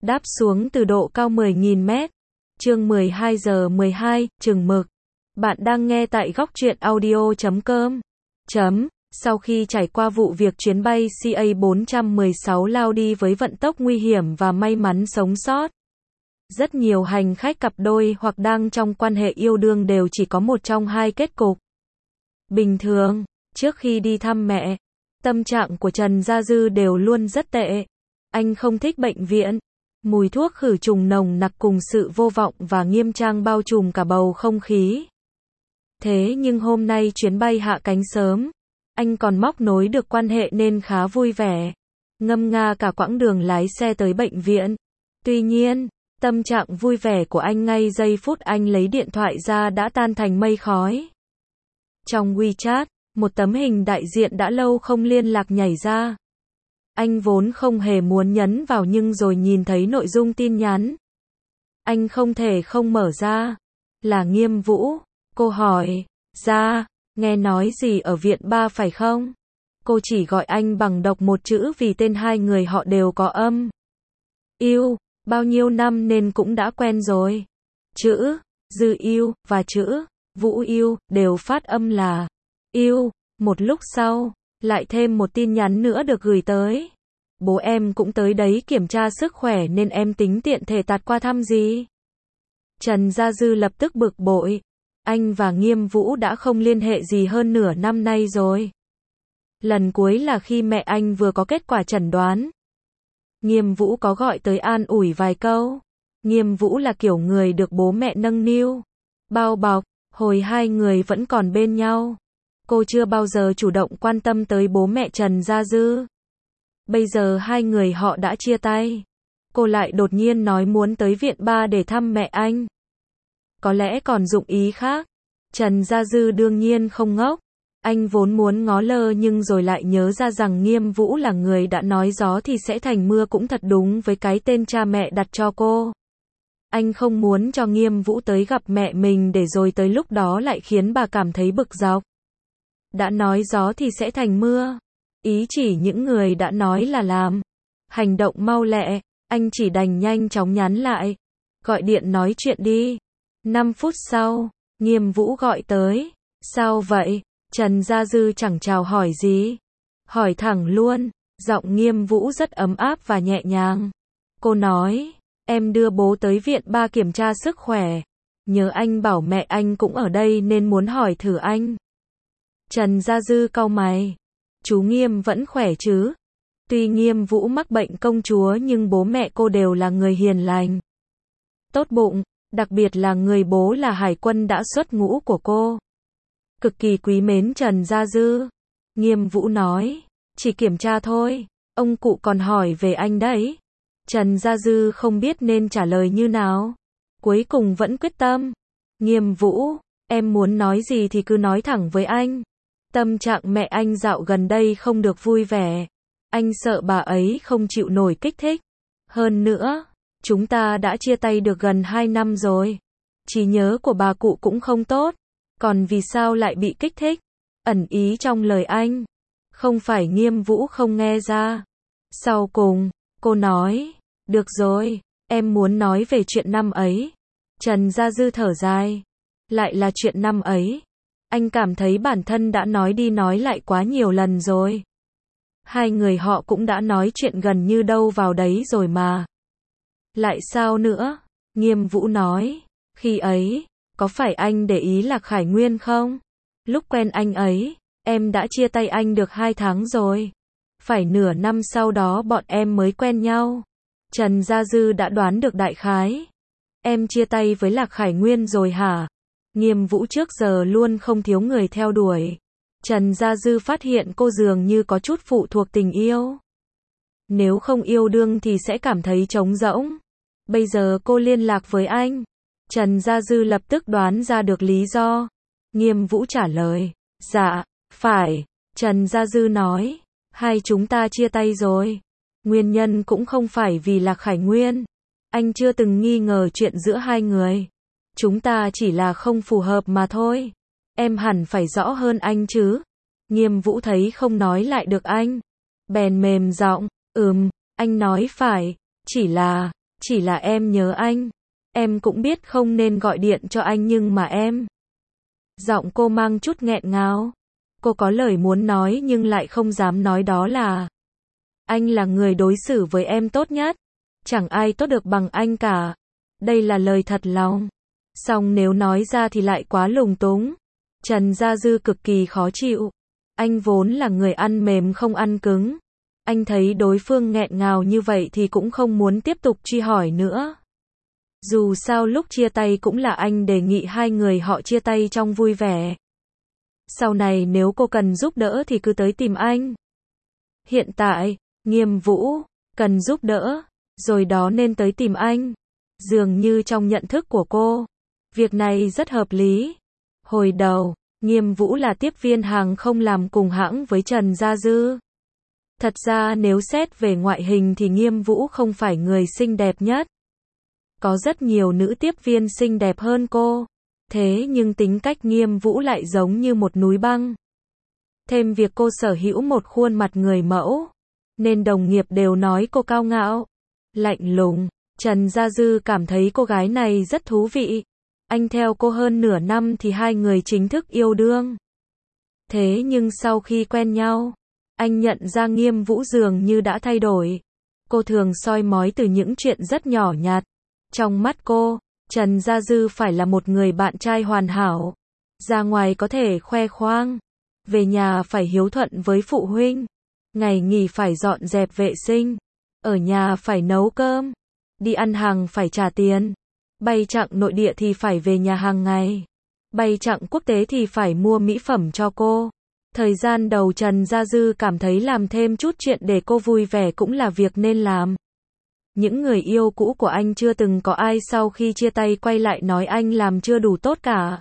đáp xuống từ độ cao 10.000 mét. Chương 12 giờ 12, chừng mực. Bạn đang nghe tại góc truyện audio.com. Sau khi trải qua vụ việc chuyến bay CA416 lao đi với vận tốc nguy hiểm và may mắn sống sót, rất nhiều hành khách cặp đôi hoặc đang trong quan hệ yêu đương đều chỉ có một trong hai kết cục. Bình thường, trước khi đi thăm mẹ, tâm trạng của Trần Gia Dư đều luôn rất tệ. Anh không thích bệnh viện. Mùi thuốc khử trùng nồng nặc cùng sự vô vọng và nghiêm trang bao trùm cả bầu không khí. Thế nhưng hôm nay chuyến bay hạ cánh sớm, anh còn móc nối được quan hệ nên khá vui vẻ. Ngâm nga cả quãng đường lái xe tới bệnh viện. Tuy nhiên, tâm trạng vui vẻ của anh ngay giây phút anh lấy điện thoại ra đã tan thành mây khói. Trong WeChat, một tấm hình đại diện đã lâu không liên lạc nhảy ra. Anh vốn không hề muốn nhấn vào nhưng rồi nhìn thấy nội dung tin nhắn. Anh không thể không mở ra. Là Nghiêm Vũ. Cô hỏi, Gia, nghe nói gì ở viện 3 phải không? Cô chỉ gọi anh bằng độc một chữ vì tên hai người họ đều có âm. Yêu, bao nhiêu năm nên cũng đã quen rồi. Chữ Dư yêu và chữ Vũ yêu đều phát âm là yêu. Một lúc sau, lại thêm một tin nhắn nữa được gửi tới. Bố em cũng tới đấy kiểm tra sức khỏe nên em tính tiện thể tạt qua thăm gì. Trần Gia Dư lập tức bực bội. Anh và Nghiêm Vũ đã không liên hệ gì hơn nửa năm nay rồi. Lần cuối là khi mẹ anh vừa có kết quả chẩn đoán. Nghiêm Vũ có gọi tới an ủi vài câu. Nghiêm Vũ là kiểu người được bố mẹ nâng niu, bao bọc, hồi hai người vẫn còn bên nhau. Cô chưa bao giờ chủ động quan tâm tới bố mẹ Trần Gia Dư. Bây giờ hai người họ đã chia tay. Cô lại đột nhiên nói muốn tới viện 3 để thăm mẹ anh. Có lẽ còn dụng ý khác. Trần Gia Dư đương nhiên không ngốc. Anh vốn muốn ngó lơ nhưng rồi lại nhớ ra rằng Nghiêm Vũ là người đã nói gió thì sẽ thành mưa cũng thật đúng với cái tên cha mẹ đặt cho cô. Anh không muốn cho Nghiêm Vũ tới gặp mẹ mình để rồi tới lúc đó lại khiến bà cảm thấy bực dọc. Đã nói gió thì sẽ thành mưa. Ý chỉ những người đã nói là làm. Hành động mau lẹ, anh chỉ đành nhanh chóng nhắn lại. Gọi điện nói chuyện đi. 5 phút sau, Nghiêm Vũ gọi tới. Sao vậy? Trần Gia Dư chẳng chào hỏi gì. Hỏi thẳng luôn. Giọng Nghiêm Vũ rất ấm áp và nhẹ nhàng. Cô nói, em đưa bố tới viện 3 kiểm tra sức khỏe. Nhớ anh bảo mẹ anh cũng ở đây nên muốn hỏi thử anh. Trần Gia Dư cau mày. Chú Nghiêm vẫn khỏe chứ? Tuy Nghiêm Vũ mắc bệnh công chúa nhưng bố mẹ cô đều là người hiền lành, tốt bụng, đặc biệt là người bố là hải quân đã xuất ngũ của cô. Cực kỳ quý mến Trần Gia Dư. Nghiêm Vũ nói, chỉ kiểm tra thôi, ông cụ còn hỏi về anh đấy. Trần Gia Dư không biết nên trả lời như nào. Cuối cùng vẫn quyết tâm. Nghiêm Vũ, em muốn nói gì thì cứ nói thẳng với anh. Tâm trạng mẹ anh dạo gần đây không được vui vẻ. Anh sợ bà ấy không chịu nổi kích thích. Hơn nữa, chúng ta đã chia tay được gần 2 năm rồi. Trí nhớ của bà cụ cũng không tốt. Còn vì sao lại bị kích thích? Ẩn ý trong lời anh. Không phải Nghiêm Vũ không nghe ra. Sau cùng, cô nói, được rồi, em muốn nói về chuyện năm ấy. Trần Gia Dư thở dài. Lại là chuyện năm ấy. Anh cảm thấy bản thân đã nói đi nói lại quá nhiều lần rồi. Hai người họ cũng đã nói chuyện gần như đâu vào đấy rồi mà. Lại sao nữa? Nghiêm Vũ nói, khi ấy, có phải anh để ý Lạc Khải Nguyên không? Lúc quen anh ấy, em đã chia tay anh được 2 tháng rồi. Phải nửa năm sau đó bọn em mới quen nhau. Trần Gia Dư đã đoán được đại khái. Em chia tay với Lạc Khải Nguyên rồi hả? Nghiêm Vũ trước giờ luôn không thiếu người theo đuổi. Trần Gia Dư phát hiện cô dường như có chút phụ thuộc tình yêu. Nếu không yêu đương thì sẽ cảm thấy trống rỗng. Bây giờ cô liên lạc với anh. Trần Gia Dư lập tức đoán ra được lý do. Nghiêm Vũ trả lời, dạ, phải. Trần Gia Dư nói, hai chúng ta chia tay rồi. Nguyên nhân cũng không phải vì Lạc Khải Nguyên. Anh chưa từng nghi ngờ chuyện giữa hai người. Chúng ta chỉ là không phù hợp mà thôi. Em hẳn phải rõ hơn anh chứ. Nghiêm Vũ thấy không nói lại được anh. Bèn mềm giọng, anh nói phải. Chỉ là, Chỉ là em nhớ anh. Em cũng biết không nên gọi điện cho anh nhưng mà em. Giọng cô mang chút nghẹn ngào. Cô có lời muốn nói nhưng lại không dám nói, đó là anh là người đối xử với em tốt nhất. Chẳng ai tốt được bằng anh cả. Đây là lời thật lòng. Song nếu nói ra thì lại quá lung túng. Trần Gia Dư cực kỳ khó chịu. Anh vốn là người ăn mềm không ăn cứng. Anh thấy đối phương nghẹn ngào như vậy thì cũng không muốn tiếp tục truy hỏi nữa. Dù sao lúc chia tay cũng là anh đề nghị hai người họ chia tay trong vui vẻ. Sau này nếu cô cần giúp đỡ thì cứ tới tìm anh. Hiện tại, Nghiêm Vũ cần giúp đỡ, rồi đó nên tới tìm anh. Dường như trong nhận thức của cô, việc này rất hợp lý. Hồi đầu, Nghiêm Vũ là tiếp viên hàng không làm cùng hãng với Trần Gia Dư. Thật ra nếu xét về ngoại hình thì Nghiêm Vũ không phải người xinh đẹp nhất. Có rất nhiều nữ tiếp viên xinh đẹp hơn cô. Thế nhưng tính cách Nghiêm Vũ lại giống như một núi băng. Thêm việc cô sở hữu một khuôn mặt người mẫu, nên đồng nghiệp đều nói cô cao ngạo, lạnh lùng. Trần Gia Dư cảm thấy cô gái này rất thú vị. Anh theo cô hơn nửa năm thì hai người chính thức yêu đương. Thế nhưng sau khi quen nhau, anh nhận ra Nghiêm Vũ dường như đã thay đổi. Cô thường soi mói từ những chuyện rất nhỏ nhặt. Trong mắt cô, Trần Gia Dư phải là một người bạn trai hoàn hảo. Ra ngoài có thể khoe khoang. Về nhà phải hiếu thuận với phụ huynh. Ngày nghỉ phải dọn dẹp vệ sinh. Ở nhà phải nấu cơm. Đi ăn hàng phải trả tiền. Bay chặng nội địa thì phải về nhà hàng ngày. Bay chặng quốc tế thì phải mua mỹ phẩm cho cô. Thời gian đầu Trần Gia Dư cảm thấy làm thêm chút chuyện để cô vui vẻ cũng là việc nên làm. Những người yêu cũ của anh chưa từng có ai sau khi chia tay quay lại nói anh làm chưa đủ tốt cả.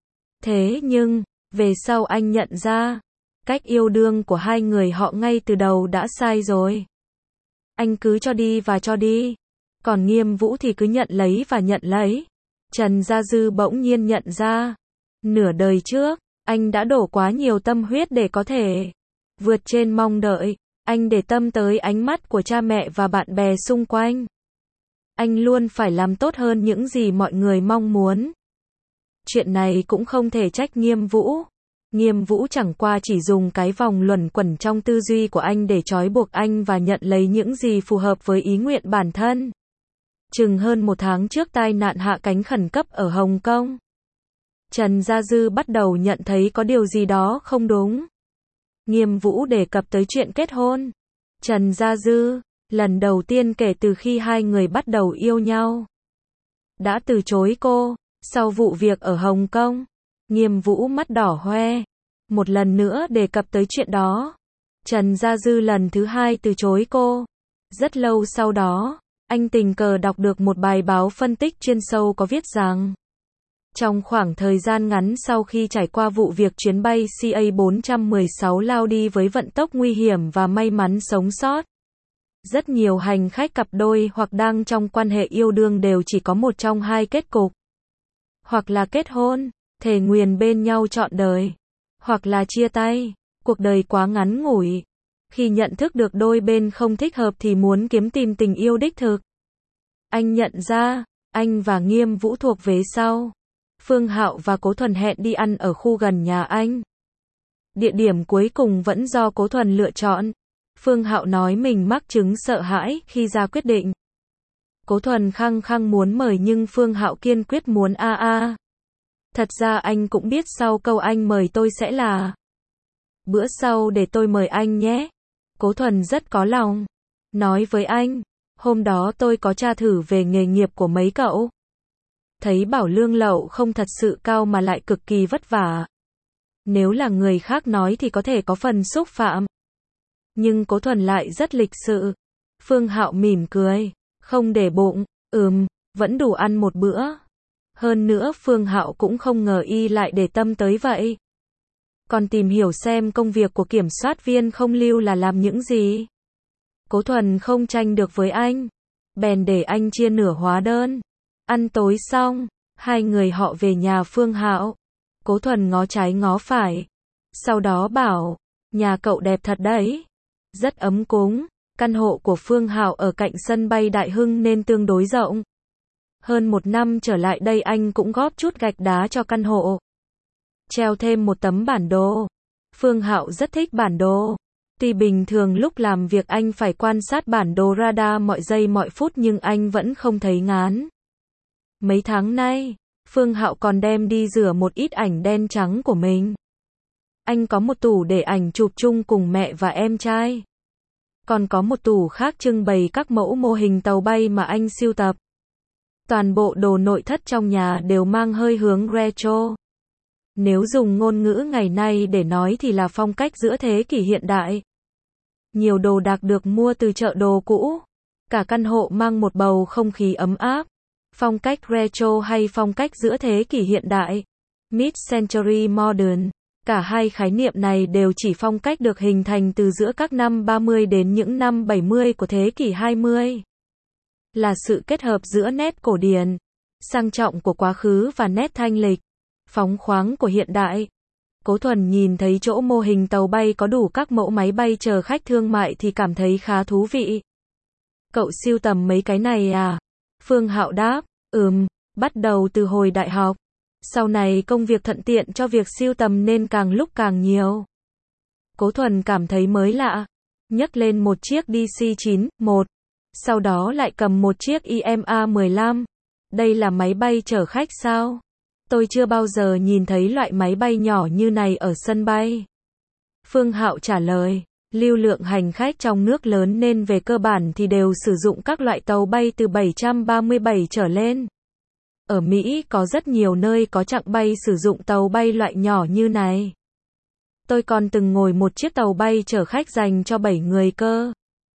Thế nhưng, về sau anh nhận ra, cách yêu đương của hai người họ ngay từ đầu đã sai rồi. Anh cứ cho đi và cho đi. Còn Nghiêm Vũ thì cứ nhận lấy và nhận lấy. Trần Gia Dư bỗng nhiên nhận ra, nửa đời trước, anh đã đổ quá nhiều tâm huyết để có thể vượt trên mong đợi. Anh để tâm tới ánh mắt của cha mẹ và bạn bè xung quanh. Anh luôn phải làm tốt hơn những gì mọi người mong muốn. Chuyện này cũng không thể trách Nghiêm Vũ. Nghiêm Vũ chẳng qua chỉ dùng cái vòng luẩn quẩn trong tư duy của anh để trói buộc anh và nhận lấy những gì phù hợp với ý nguyện bản thân. Chừng hơn một tháng trước tai nạn hạ cánh khẩn cấp ở Hồng Kông, Trần Gia Dư bắt đầu nhận thấy có điều gì đó không đúng. Nghiêm Vũ đề cập tới chuyện kết hôn. Trần Gia Dư, lần đầu tiên kể từ khi hai người bắt đầu yêu nhau, đã từ chối cô. Sau vụ việc ở Hồng Kông, Nghiêm Vũ mắt đỏ hoe. Một lần nữa đề cập tới chuyện đó. Trần Gia Dư lần thứ hai từ chối cô. Rất lâu sau đó, anh tình cờ đọc được một bài báo phân tích chuyên sâu có viết rằng, trong khoảng thời gian ngắn sau khi trải qua vụ việc chuyến bay CA416 lao đi với vận tốc nguy hiểm và may mắn sống sót, rất nhiều hành khách cặp đôi hoặc đang trong quan hệ yêu đương đều chỉ có một trong hai kết cục. Hoặc là kết hôn, thề nguyền bên nhau trọn đời, hoặc là chia tay, cuộc đời quá ngắn ngủi. Khi nhận thức được đôi bên không thích hợp thì muốn kiếm tìm tình yêu đích thực. Anh nhận ra, anh và Nghiêm Vũ thuộc vế sau. Phương Hạo và Cố Thuần hẹn đi ăn ở khu gần nhà anh. Địa điểm cuối cùng vẫn do Cố Thuần lựa chọn. Phương Hạo nói mình mắc chứng sợ hãi khi ra quyết định. Cố Thuần khăng khăng muốn mời nhưng Phương Hạo kiên quyết muốn Thật ra anh cũng biết sau câu anh mời tôi sẽ là bữa sau để tôi mời anh nhé. Cố Thuần rất có lòng. Nói với anh, hôm đó tôi có tra thử về nghề nghiệp của mấy cậu. Thấy bảo lương lậu không thật sự cao mà lại cực kỳ vất vả. Nếu là người khác nói thì có thể có phần xúc phạm. Nhưng Cố Thuần lại rất lịch sự. Phương Hạo mỉm cười, không để bụng, vẫn đủ ăn một bữa. Hơn nữa Phương Hạo cũng không ngờ y lại để tâm tới vậy. Còn tìm hiểu xem công việc của kiểm soát viên không lưu là làm những gì. Cố Thuần không tranh được với anh, bèn để anh chia nửa hóa đơn. Ăn tối xong, hai người họ về nhà Phương Hạo. Cố Thuần ngó trái ngó phải, sau đó bảo, nhà cậu đẹp thật đấy, rất ấm cúng. Căn hộ của Phương Hạo ở cạnh sân bay Đại Hưng nên tương đối rộng. Hơn 1 năm trở lại đây anh cũng góp chút gạch đá cho căn hộ. Treo thêm một tấm bản đồ. Phương Hạo rất thích bản đồ. Tuy bình thường lúc làm việc anh phải quan sát bản đồ radar mọi giây mọi phút nhưng anh vẫn không thấy ngán. Mấy tháng nay, Phương Hạo còn đem đi rửa một ít ảnh đen trắng của mình. Anh có một tủ để ảnh chụp chung cùng mẹ và em trai. Còn có một tủ khác trưng bày các mẫu mô hình tàu bay mà anh sưu tập. Toàn bộ đồ nội thất trong nhà đều mang hơi hướng retro. Nếu dùng ngôn ngữ ngày nay để nói thì là phong cách giữa thế kỷ hiện đại. Nhiều đồ đạc được mua từ chợ đồ cũ. Cả căn hộ mang một bầu không khí ấm áp. Phong cách retro hay phong cách giữa thế kỷ hiện đại. Mid-century modern. Cả hai khái niệm này đều chỉ phong cách được hình thành từ giữa các năm 30 đến những năm 70 của thế kỷ 20. Là sự kết hợp giữa nét cổ điển, sang trọng của quá khứ và nét thanh lịch, phóng khoáng của hiện đại. Cố Thuần nhìn thấy chỗ mô hình tàu bay có đủ các mẫu máy bay chở khách thương mại thì cảm thấy khá thú vị. Cậu sưu tầm mấy cái này à? Phương Hạo đáp, bắt đầu từ hồi đại học. Sau này công việc thuận tiện cho việc sưu tầm nên càng lúc càng nhiều. Cố Thuần cảm thấy mới lạ. Nhấc lên một chiếc DC-9-1. Sau đó lại cầm một chiếc IMA-15. Đây là máy bay chở khách sao? Tôi chưa bao giờ nhìn thấy loại máy bay nhỏ như này ở sân bay. Phương Hạo trả lời, lưu lượng hành khách trong nước lớn nên về cơ bản thì đều sử dụng các loại tàu bay từ 737 trở lên. Ở Mỹ có rất nhiều nơi có chặng bay sử dụng tàu bay loại nhỏ như này. Tôi còn từng ngồi một chiếc tàu bay chở khách dành cho 7 người cơ.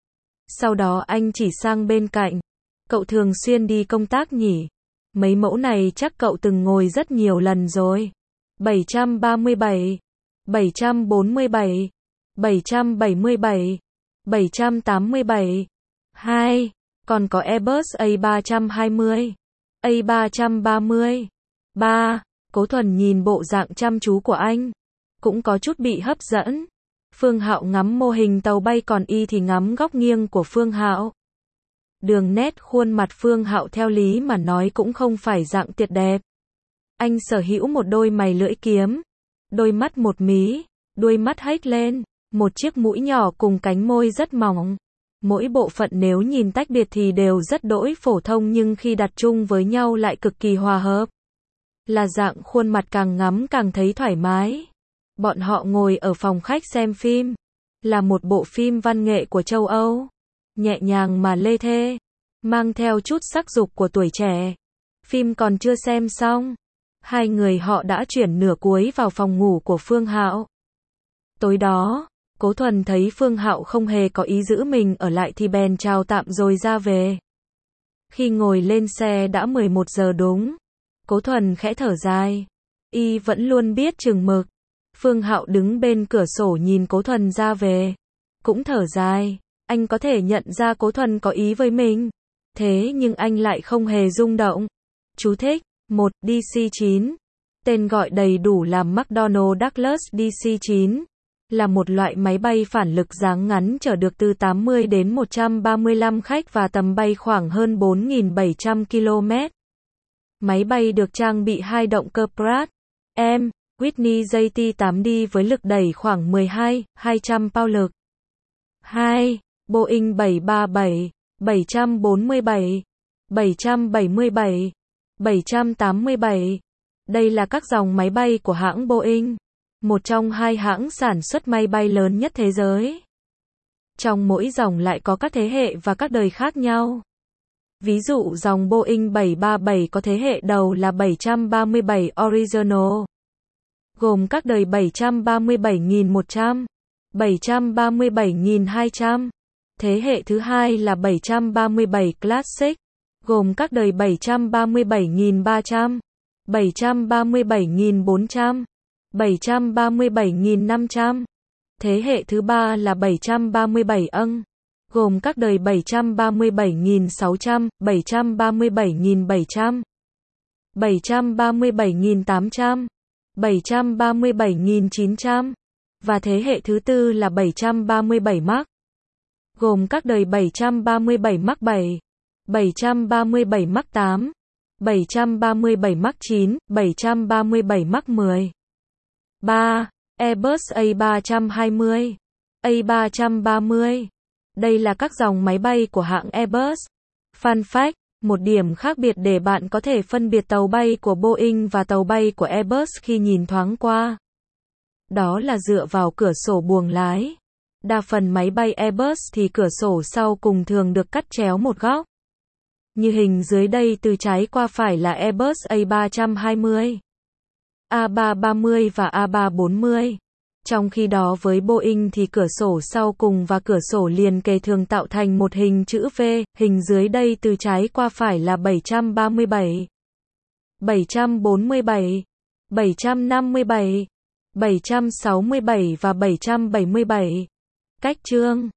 Sau đó anh chỉ sang bên cạnh. Cậu thường xuyên đi công tác nhỉ? Mấy mẫu này chắc cậu từng ngồi rất nhiều lần rồi. 737, 747, 777, 787, 2, còn có Airbus A320, A330, 3. Cố Thuần nhìn bộ dạng chăm chú của anh, cũng có chút bị hấp dẫn. Phương Hạo ngắm mô hình tàu bay còn y thì ngắm góc nghiêng của Phương Hạo. Đường nét khuôn mặt Phương Hạo theo lý mà nói cũng không phải dạng tuyệt đẹp. Anh sở hữu một đôi mày lưỡi kiếm, đôi mắt một mí, đuôi mắt hếch lên, một chiếc mũi nhỏ cùng cánh môi rất mỏng. Mỗi bộ phận nếu nhìn tách biệt thì đều rất đỗi phổ thông nhưng khi đặt chung với nhau lại cực kỳ hòa hợp. Là dạng khuôn mặt càng ngắm càng thấy thoải mái. Bọn họ ngồi ở phòng khách xem phim. Là một bộ phim văn nghệ của châu Âu. Nhẹ nhàng mà lê thê. Mang theo chút sắc dục của tuổi trẻ. Phim còn chưa xem xong. Hai người họ đã chuyển nửa cuối vào phòng ngủ của Phương Hạo. Tối đó, Cố Thuần thấy Phương Hạo không hề có ý giữ mình ở lại thì bèn chào tạm rồi ra về. Khi ngồi lên xe đã 11 giờ đúng. Cố Thuần khẽ thở dài. Y vẫn luôn biết chừng mực. Phương Hạo đứng bên cửa sổ nhìn Cố Thuần ra về. Cũng thở dài. Anh có thể nhận ra Cố Thuần có ý với mình. Thế nhưng anh lại không hề rung động. Chú thích. 1. DC-9. Tên gọi đầy đủ là McDonnell Douglas DC-9. Là một loại máy bay phản lực dáng ngắn chở được từ 80 đến 135 khách và tầm bay khoảng hơn 4.700 km. Máy bay được trang bị 2 động cơ Pratt & Whitney JT8D với lực đẩy khoảng 12.200 pound lực. 2. Boeing 737, 747, 777, 787. Đây là các dòng máy bay của hãng Boeing, một trong hai hãng sản xuất máy bay lớn nhất thế giới. Trong mỗi dòng lại có các thế hệ và các đời khác nhau. Ví dụ dòng Boeing 737 có thế hệ đầu là 737 Original, gồm các đời 737.100, 737.200. Thế hệ thứ hai là 737 Classic, gồm các đời 737.300, 737.400, 737.500. Thế hệ thứ ba là 737 âng, gồm các đời 737.600, 737.700, 737.800, 737.900. Và thế hệ thứ tư là 737 Max, gồm các đời 737 Mach 7, 737 Mach 8, 737 Mach 9, 737 Mach 10. 3. Airbus A320, A330. Đây là các dòng máy bay của hãng Airbus. Fun fact, một điểm khác biệt để bạn có thể phân biệt tàu bay của Boeing và tàu bay của Airbus khi nhìn thoáng qua. Đó là dựa vào cửa sổ buồng lái. Đa phần máy bay Airbus thì cửa sổ sau cùng thường được cắt chéo một góc. Như hình dưới đây, từ trái qua phải là Airbus A320, A330 và A340. Trong khi đó với Boeing thì cửa sổ sau cùng và cửa sổ liền kề thường tạo thành một hình chữ V, hình dưới đây từ trái qua phải là 737, 747, 757, 767 và 777. Cách chương